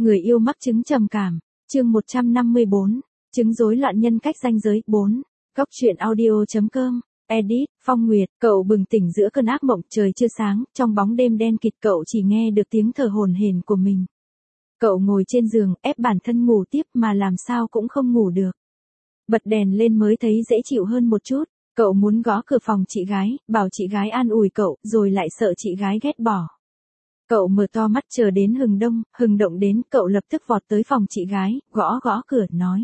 Người yêu mắc chứng trầm cảm. Chương 154. Chứng rối loạn nhân cách ranh giới 4. Góc truyện audio.com. Edit, Phong Nguyệt. Cậu bừng tỉnh giữa cơn ác mộng, trời chưa sáng, trong bóng đêm đen kịt cậu chỉ nghe được tiếng thở hổn hển của mình. Cậu ngồi trên giường, ép bản thân ngủ tiếp mà làm sao cũng không ngủ được. Bật đèn lên mới thấy dễ chịu hơn một chút. Cậu muốn gõ cửa phòng chị gái, bảo chị gái an ủi cậu, rồi lại sợ chị gái ghét bỏ. Cậu mở to mắt chờ đến hừng động đến, cậu lập tức vọt tới phòng chị gái, gõ cửa, nói.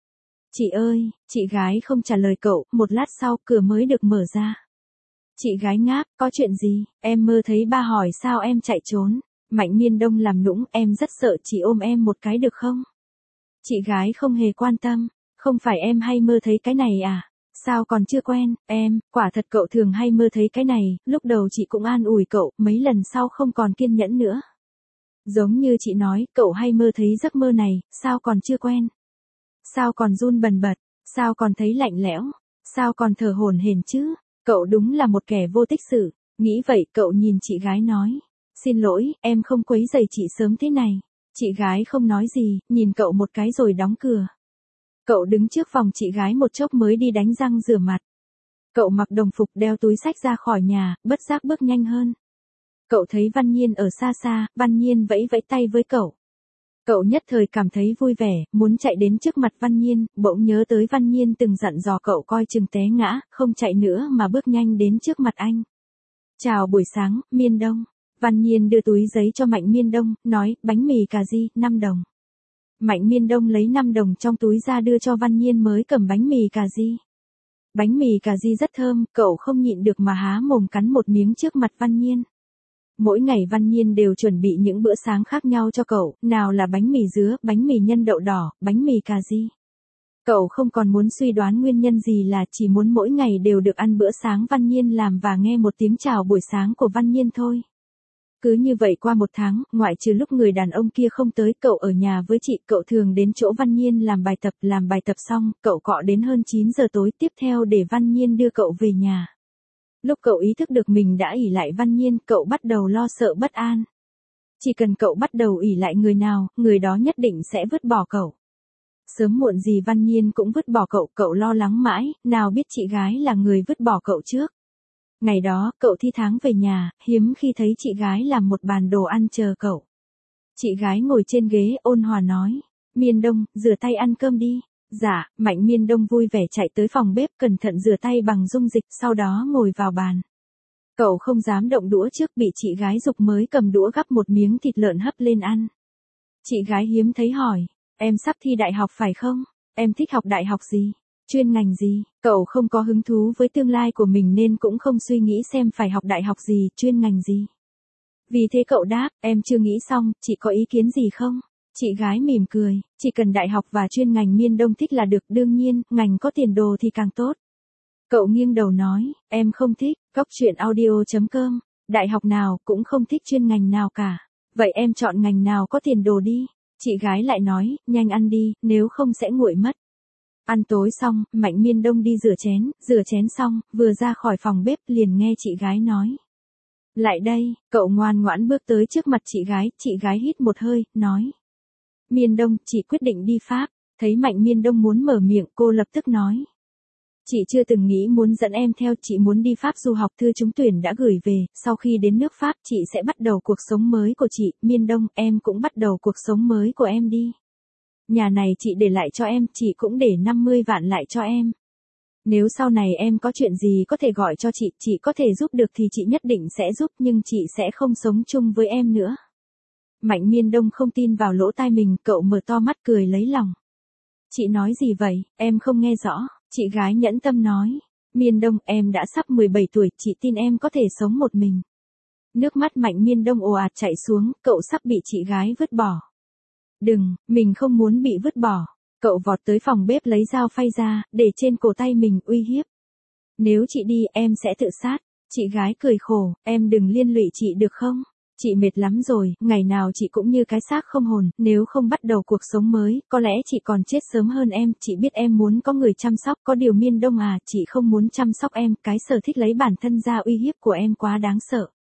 Chị ơi, chị gái không trả lời cậu, một lát sau cửa mới được mở ra. Chị gái ngáp, có chuyện gì, em mơ thấy ba hỏi sao em chạy trốn. Mạnh Miên Đông làm nũng, em rất sợ, chị ôm em một cái được không? Chị gái không hề quan tâm, không phải em hay mơ thấy cái này à? Sao còn chưa quen, em, quả thật cậu thường hay mơ thấy cái này, lúc đầu chị cũng an ủi cậu, mấy lần sau không còn kiên nhẫn nữa. Giống như chị nói, cậu hay mơ thấy giấc mơ này, sao còn chưa quen? Sao còn run bần bật, sao còn thấy lạnh lẽo, sao còn thở hổn hển chứ? Cậu đúng là một kẻ vô tích sự, nghĩ vậy cậu nhìn chị gái nói. Xin lỗi, em không quấy rầy chị sớm thế này. Chị gái không nói gì, nhìn cậu một cái rồi đóng cửa. Cậu đứng trước phòng chị gái một chốc mới đi đánh răng rửa mặt. Cậu mặc đồng phục đeo túi xách ra khỏi nhà, bất giác bước nhanh hơn. Cậu thấy Văn Nhiên ở xa xa, Văn Nhiên vẫy vẫy tay với cậu. Cậu nhất thời cảm thấy vui vẻ, muốn chạy đến trước mặt Văn Nhiên, bỗng nhớ tới Văn Nhiên từng dặn dò cậu coi chừng té ngã, không chạy nữa mà bước nhanh đến trước mặt anh. Chào buổi sáng, Miên Đông. Văn Nhiên đưa túi giấy cho Mạnh Miên Đông, nói, bánh mì cà ri, 5 đồng. Mạnh Miên Đông lấy 5 đồng trong túi ra đưa cho Văn Nhiên mới cầm bánh mì cà ri. Bánh mì cà ri rất thơm, cậu không nhịn được mà há mồm cắn một miếng trước mặt Văn Nhiên. Mỗi ngày Văn Nhiên đều chuẩn bị những bữa sáng khác nhau cho cậu, nào là bánh mì dứa, bánh mì nhân đậu đỏ, bánh mì cà ri. Cậu không còn muốn suy đoán nguyên nhân gì là chỉ muốn mỗi ngày đều được ăn bữa sáng Văn Nhiên làm và nghe một tiếng chào buổi sáng của Văn Nhiên thôi. Cứ như vậy qua một tháng, ngoại trừ lúc người đàn ông kia không tới, cậu ở nhà với chị, cậu thường đến chỗ Văn Nhiên làm bài tập xong, cậu cọ đến hơn 9 giờ tối tiếp theo để Văn Nhiên đưa cậu về nhà. Lúc cậu ý thức được mình đã ỷ lại Văn Nhiên, cậu bắt đầu lo sợ bất an. Chỉ cần cậu bắt đầu ỷ lại người nào, người đó nhất định sẽ vứt bỏ cậu. Sớm muộn gì Văn Nhiên cũng vứt bỏ cậu, cậu lo lắng mãi, nào biết chị gái là người vứt bỏ cậu trước. Ngày đó, cậu thi tháng về nhà, hiếm khi thấy chị gái làm một bàn đồ ăn chờ cậu. Chị gái ngồi trên ghế ôn hòa nói, Miên Đông, rửa tay ăn cơm đi. Dạ, Mạnh Miên Đông vui vẻ chạy tới phòng bếp cẩn thận rửa tay bằng dung dịch, sau đó ngồi vào bàn. Cậu không dám động đũa trước, bị chị gái giục mới cầm đũa gắp một miếng thịt lợn hấp lên ăn. Chị gái hiếm thấy hỏi, em sắp thi đại học phải không? Em thích học đại học gì? Chuyên ngành gì? Cậu không có hứng thú với tương lai của mình nên cũng không suy nghĩ xem phải học đại học gì, chuyên ngành gì. Vì thế cậu đáp, em chưa nghĩ xong, chị có ý kiến gì không? Chị gái mỉm cười, chỉ cần đại học và chuyên ngành Miên Đông thích là được, đương nhiên, ngành có tiền đồ thì càng tốt. Cậu nghiêng đầu nói, em không thích, góc truyện audio.com, đại học nào cũng không thích chuyên ngành nào cả. Vậy em chọn ngành nào có tiền đồ đi. Chị gái lại nói, nhanh ăn đi, nếu không sẽ nguội mất. Ăn tối xong, Mạnh Miên Đông đi rửa chén xong, vừa ra khỏi phòng bếp liền nghe chị gái nói. Lại đây, cậu ngoan ngoãn bước tới trước mặt chị gái hít một hơi, nói. Miên Đông, chị quyết định đi Pháp. Thấy Mạnh Miên Đông muốn mở miệng, cô lập tức nói. Chị chưa từng nghĩ muốn dẫn em theo, chị muốn đi Pháp du học, thư trúng tuyển đã gửi về, sau khi đến nước Pháp chị sẽ bắt đầu cuộc sống mới của chị, Miên Đông, em cũng bắt đầu cuộc sống mới của em đi. Nhà này chị để lại cho em, chị cũng để 50 vạn lại cho em. Nếu sau này em có chuyện gì có thể gọi cho chị có thể giúp được thì chị nhất định sẽ giúp, nhưng chị sẽ không sống chung với em nữa. Mạnh Miên Đông không tin vào lỗ tai mình, cậu mở to mắt cười lấy lòng. Chị nói gì vậy, em không nghe rõ, chị gái nhẫn tâm nói. Miên Đông, em đã sắp 17 tuổi, chị tin em có thể sống một mình. Nước mắt Mạnh Miên Đông ồ ạt chảy xuống, cậu sắp bị chị gái vứt bỏ. Đừng, mình không muốn bị vứt bỏ. Cậu vọt tới phòng bếp lấy dao phay ra, để trên cổ tay mình uy hiếp. Nếu chị đi, em sẽ tự sát. Chị gái cười khổ, em đừng liên lụy chị được không? Chị mệt lắm rồi, ngày nào chị cũng như cái xác không hồn, nếu không bắt đầu cuộc sống mới, có lẽ chị còn chết sớm hơn em, chị biết em muốn có người chăm sóc, có điều Miên Đông à, chị không muốn chăm sóc em, cái sở thích lấy bản thân ra uy hiếp của em quá đáng sợ.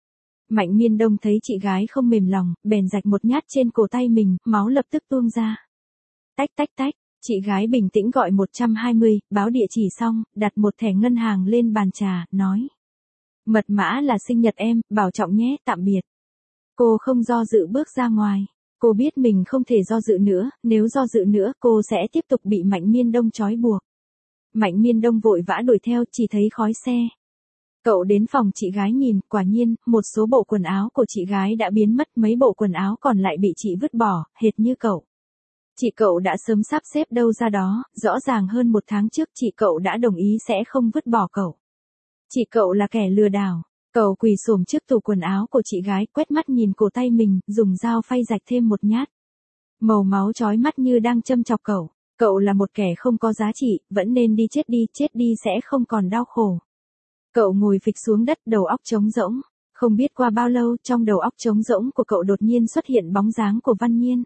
Mạnh Miên Đông thấy chị gái không mềm lòng, bèn rạch một nhát trên cổ tay mình, máu lập tức tuôn ra. Tách tách tách, chị gái bình tĩnh gọi 120, báo địa chỉ xong, đặt một thẻ ngân hàng lên bàn trà, nói. Mật mã là sinh nhật em, bảo trọng nhé, tạm biệt. Cô không do dự bước ra ngoài. Cô biết mình không thể do dự nữa, nếu do dự nữa cô sẽ tiếp tục bị Mạnh Miên Đông trói buộc. Mạnh Miên Đông vội vã đuổi theo, chỉ thấy khói xe. Cậu đến phòng chị gái nhìn, quả nhiên, một số bộ quần áo của chị gái đã biến mất, mấy bộ quần áo còn lại bị chị vứt bỏ, hệt như cậu. Chị cậu đã sớm sắp xếp đâu ra đó, rõ ràng hơn 1 tháng trước chị cậu đã đồng ý sẽ không vứt bỏ cậu. Chị cậu là kẻ lừa đảo. Cậu quỳ xổm trước tủ quần áo của chị gái, quét mắt nhìn cổ tay mình, dùng dao phay rạch thêm một nhát. Màu máu chói mắt như đang châm chọc cậu. Cậu là một kẻ không có giá trị, vẫn nên đi, chết đi sẽ không còn đau khổ. Cậu ngồi phịch xuống đất, đầu óc trống rỗng. Không biết qua bao lâu, trong đầu óc trống rỗng của cậu đột nhiên xuất hiện bóng dáng của Văn Nhiên.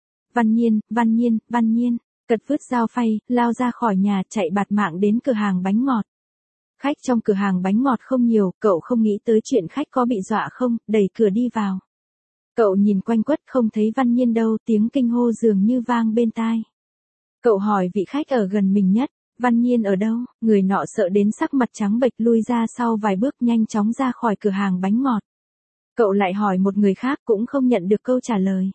Văn Nhiên, cật vứt dao phay, lao ra khỏi nhà, chạy bạt mạng đến cửa hàng bánh ngọt. Khách trong cửa hàng bánh ngọt không nhiều, cậu không nghĩ tới chuyện khách có bị dọa không, đẩy cửa đi vào. Cậu nhìn quanh quất không thấy Văn Nhiên đâu, tiếng kinh hô dường như vang bên tai. Cậu hỏi vị khách ở gần mình nhất, Văn Nhiên ở đâu, người nọ sợ đến sắc mặt trắng bệch lui ra sau vài bước nhanh chóng ra khỏi cửa hàng bánh ngọt. Cậu lại hỏi một người khác cũng không nhận được câu trả lời.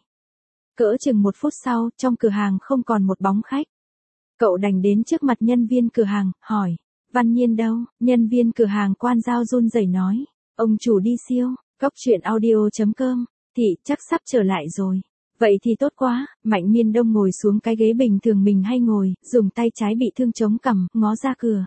Cỡ chừng 1 phút sau, trong cửa hàng không còn một bóng khách. Cậu đành đến trước mặt nhân viên cửa hàng, hỏi. Văn Nhiên đâu? Nhân viên cửa hàng Quan Giao run rẩy nói. Ông chủ đi siêu, Cóc Truyện Audio.com, thì chắc sắp trở lại rồi. Vậy thì tốt quá, Mạnh Miên Đông ngồi xuống cái ghế bình thường mình hay ngồi, dùng tay trái bị thương chống cằm, ngó ra cửa.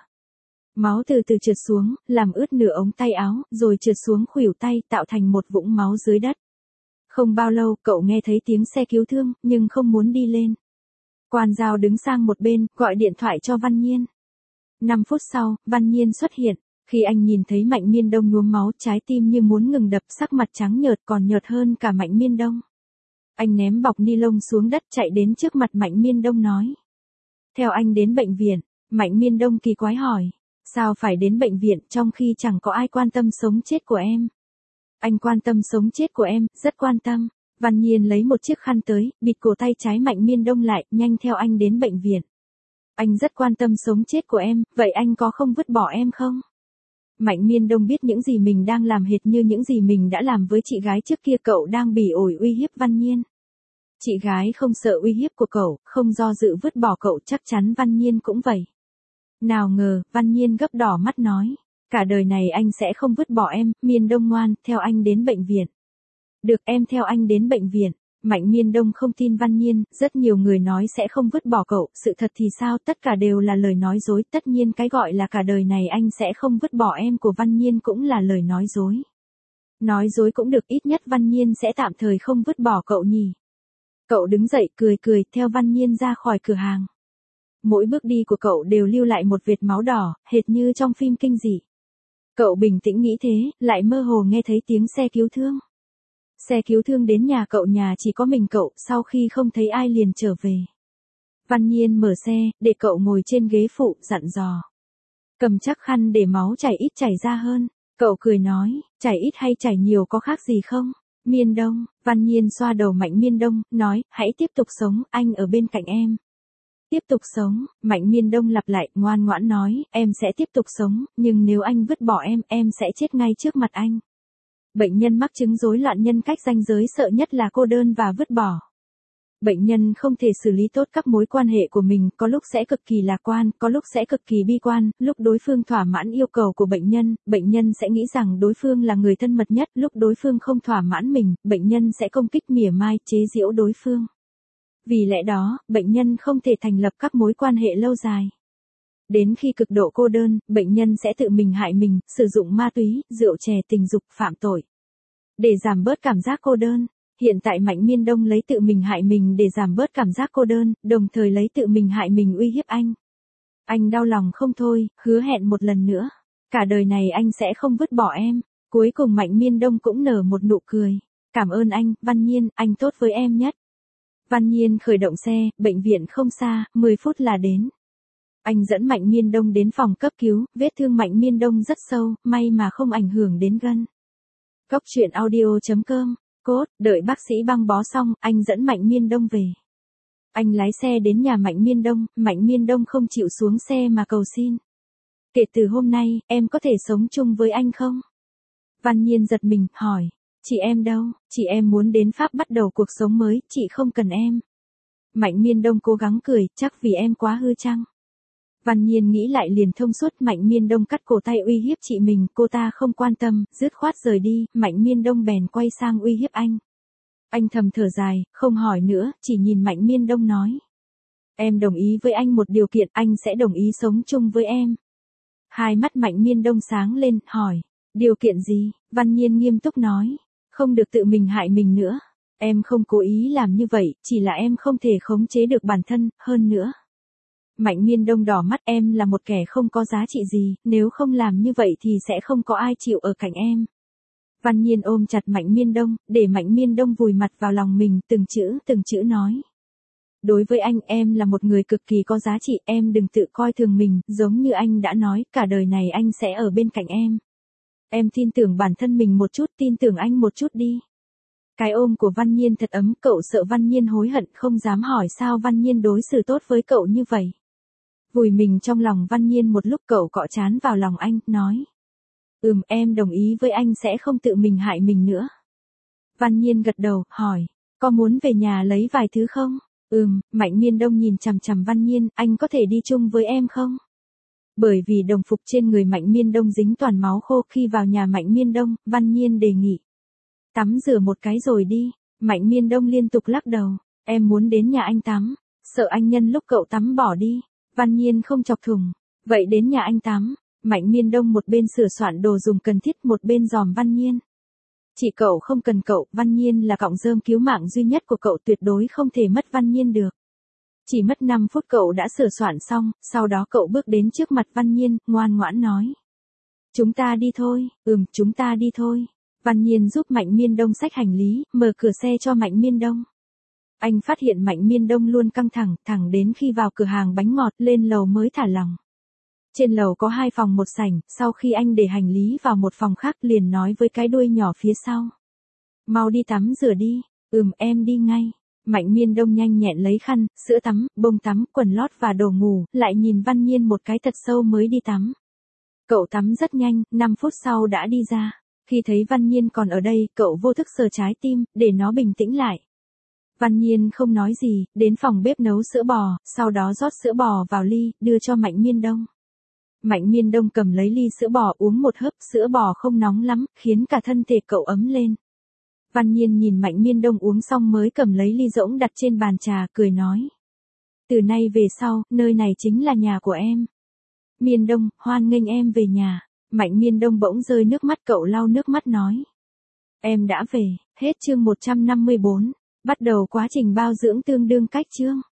Máu từ từ trượt xuống, làm ướt nửa ống tay áo, rồi trượt xuống khuỷu tay, tạo thành một vũng máu dưới đất. Không bao lâu, cậu nghe thấy tiếng xe cứu thương, nhưng không muốn đi lên. Quan Giao đứng sang một bên, gọi điện thoại cho Văn Nhiên. 5 phút sau, Văn Nhiên xuất hiện. Khi anh nhìn thấy Mạnh Miên Đông nhuốm máu, trái tim như muốn ngừng đập, sắc mặt trắng nhợt còn nhợt hơn cả Mạnh Miên Đông. Anh ném bọc ni lông xuống đất, chạy đến trước mặt Mạnh Miên Đông nói. Theo anh đến bệnh viện. Mạnh Miên Đông kỳ quái hỏi. Sao phải đến bệnh viện trong khi chẳng có ai quan tâm sống chết của em? Anh quan tâm sống chết của em, rất quan tâm. Văn Nhiên lấy một chiếc khăn tới, bịt cổ tay trái Mạnh Miên Đông lại, nhanh theo anh đến bệnh viện. Anh rất quan tâm sống chết của em, vậy anh có không vứt bỏ em không? Mạnh Miên Đông biết những gì mình đang làm hệt như những gì mình đã làm với chị gái trước kia, cậu đang bỉ ổi uy hiếp Văn Nhiên. Chị gái không sợ uy hiếp của cậu, không do dự vứt bỏ cậu, chắc chắn Văn Nhiên cũng vậy. Nào ngờ, Văn Nhiên gấp đỏ mắt nói. Cả đời này anh sẽ không vứt bỏ em, Miên Đông ngoan, theo anh đến bệnh viện. Được, em theo anh đến bệnh viện. Mạnh Miên Đông không tin Văn Nhiên, rất nhiều người nói sẽ không vứt bỏ cậu, sự thật thì sao, tất cả đều là lời nói dối, tất nhiên cái gọi là cả đời này anh sẽ không vứt bỏ em của Văn Nhiên cũng là lời nói dối. Nói dối cũng được, ít nhất Văn Nhiên sẽ tạm thời không vứt bỏ cậu nhỉ. Cậu đứng dậy cười, theo Văn Nhiên ra khỏi cửa hàng. Mỗi bước đi của cậu đều lưu lại một vệt máu đỏ, hệt như trong phim kinh dị. Cậu bình tĩnh nghĩ thế, lại mơ hồ nghe thấy tiếng xe cứu thương. Xe cứu thương đến nhà cậu, nhà chỉ có mình cậu, sau khi không thấy ai liền trở về. Văn Nhiên mở xe, để cậu ngồi trên ghế phụ, dặn dò. Cầm chắc khăn để máu chảy ít chảy ra hơn. Cậu cười nói, chảy ít hay chảy nhiều có khác gì không? Miên Đông, Văn Nhiên xoa đầu Mạnh Miên Đông, nói, hãy tiếp tục sống, anh ở bên cạnh em. Tiếp tục sống, Mạnh Miên Đông lặp lại, ngoan ngoãn nói, em sẽ tiếp tục sống, nhưng nếu anh vứt bỏ em sẽ chết ngay trước mặt anh. Bệnh nhân mắc chứng rối loạn nhân cách ranh giới sợ nhất là cô đơn và vứt bỏ. Bệnh nhân không thể xử lý tốt các mối quan hệ của mình, có lúc sẽ cực kỳ lạc quan, có lúc sẽ cực kỳ bi quan, lúc đối phương thỏa mãn yêu cầu của bệnh nhân sẽ nghĩ rằng đối phương là người thân mật nhất, lúc đối phương không thỏa mãn mình, bệnh nhân sẽ công kích mỉa mai, chế giễu đối phương. Vì lẽ đó, bệnh nhân không thể thành lập các mối quan hệ lâu dài. Đến khi cực độ cô đơn, bệnh nhân sẽ tự mình hại mình, sử dụng ma túy, rượu chè, tình dục, phạm tội. Để giảm bớt cảm giác cô đơn, hiện tại Mạnh Miên Đông lấy tự mình hại mình để giảm bớt cảm giác cô đơn, đồng thời lấy tự mình hại mình uy hiếp anh. Anh đau lòng không thôi, hứa hẹn một lần nữa. Cả đời này anh sẽ không vứt bỏ em. Cuối cùng Mạnh Miên Đông cũng nở một nụ cười. Cảm ơn anh, Văn Nhiên, anh tốt với em nhất. Văn Nhiên khởi động xe, bệnh viện không xa, 10 phút là đến. Anh dẫn Mạnh Miên Đông đến phòng cấp cứu, vết thương Mạnh Miên Đông rất sâu, may mà không ảnh hưởng đến gân. Cốc truyện audio.com. Cốt, đợi bác sĩ băng bó xong, anh dẫn Mạnh Miên Đông về. Anh lái xe đến nhà Mạnh Miên Đông không chịu xuống xe mà cầu xin. Kể từ hôm nay, em có thể sống chung với anh không? Văn Nhiên giật mình, hỏi. Chị em đâu? Chị em muốn đến Pháp bắt đầu cuộc sống mới, chị không cần em. Mạnh Miên Đông cố gắng cười, chắc vì em quá hư chăng? Văn Nhiên nghĩ lại liền thông suốt. Mạnh Miên Đông cắt cổ tay uy hiếp chị mình, cô ta không quan tâm, dứt khoát rời đi. Mạnh Miên Đông bèn quay sang uy hiếp anh. Anh thầm thở dài, không hỏi nữa, chỉ nhìn Mạnh Miên Đông nói. Em đồng ý với anh một điều kiện, anh sẽ đồng ý sống chung với em. Hai mắt Mạnh Miên Đông sáng lên, hỏi. Điều kiện gì? Văn Nhiên nghiêm túc nói. Không được tự mình hại mình nữa. Em không cố ý làm như vậy, chỉ là em không thể khống chế được bản thân, hơn nữa. Mạnh Miên Đông đỏ mắt, em là một kẻ không có giá trị gì, nếu không làm như vậy thì sẽ không có ai chịu ở cạnh em. Văn Nhiên ôm chặt Mạnh Miên Đông, để Mạnh Miên Đông vùi mặt vào lòng mình, từng chữ nói. Đối với anh, em là một người cực kỳ có giá trị, em đừng tự coi thường mình, giống như anh đã nói, cả đời này anh sẽ ở bên cạnh em. Em tin tưởng bản thân mình một chút, tin tưởng anh một chút đi. Cái ôm của Văn Nhiên thật ấm, cậu sợ Văn Nhiên hối hận, không dám hỏi sao Văn Nhiên đối xử tốt với cậu như vậy. Vùi mình trong lòng Văn Nhiên một lúc, cậu cọ trán vào lòng anh, nói. Em đồng ý với anh sẽ không tự mình hại mình nữa. Văn Nhiên gật đầu, hỏi. Có muốn về nhà lấy vài thứ không? Mạnh Miên Đông nhìn chằm chằm Văn Nhiên, anh có thể đi chung với em không? Bởi vì đồng phục trên người Mạnh Miên Đông dính toàn máu khô, khi vào nhà Mạnh Miên Đông, Văn Nhiên đề nghị. Tắm rửa một cái rồi đi. Mạnh Miên Đông liên tục lắc đầu. Em muốn đến nhà anh tắm. Sợ anh nhân lúc cậu tắm bỏ đi. Văn Nhiên không chọc thủng. Vậy đến nhà anh tắm. Mạnh Miên Đông một bên sửa soạn đồ dùng cần thiết, một bên dòm Văn Nhiên. Chỉ cậu không cần cậu, Văn Nhiên là cọng rơm cứu mạng duy nhất của cậu, tuyệt đối không thể mất Văn Nhiên được. Chỉ mất 5 phút cậu đã sửa soạn xong, sau đó cậu bước đến trước mặt Văn Nhiên, ngoan ngoãn nói. Chúng ta đi thôi. Chúng ta đi thôi. Văn Nhiên giúp Mạnh Miên Đông xách hành lý, mở cửa xe cho Mạnh Miên Đông. Anh phát hiện Mạnh Miên Đông luôn căng thẳng đến khi vào cửa hàng bánh ngọt, lên lầu mới thả lỏng. Trên lầu có 2 phòng một sảnh, sau khi anh để hành lý vào một phòng khác liền nói với cái đuôi nhỏ phía sau. Mau đi tắm rửa đi. Em đi ngay. Mạnh Miên Đông nhanh nhẹn lấy khăn, sữa tắm, bông tắm, quần lót và đồ ngủ, lại nhìn Văn Nhiên một cái thật sâu mới đi tắm. Cậu tắm rất nhanh, 5 phút sau đã đi ra. Khi thấy Văn Nhiên còn ở đây, cậu vô thức sờ trái tim, để nó bình tĩnh lại. Văn Nhiên không nói gì, đến phòng bếp nấu sữa bò, sau đó rót sữa bò vào ly, đưa cho Mạnh Miên Đông. Mạnh Miên Đông cầm lấy ly sữa bò uống một hớp, sữa bò không nóng lắm, khiến cả thân thể cậu ấm lên. Văn Nhiên nhìn Mạnh Miên Đông uống xong mới cầm lấy ly rỗng đặt trên bàn trà, cười nói. Từ nay về sau, nơi này chính là nhà của em. Miên Đông, hoan nghênh em về nhà. Mạnh Miên Đông bỗng rơi nước mắt, cậu lau nước mắt nói. Em đã về. Hết chương 154. Bắt đầu quá trình bao dưỡng tương đương cách chương.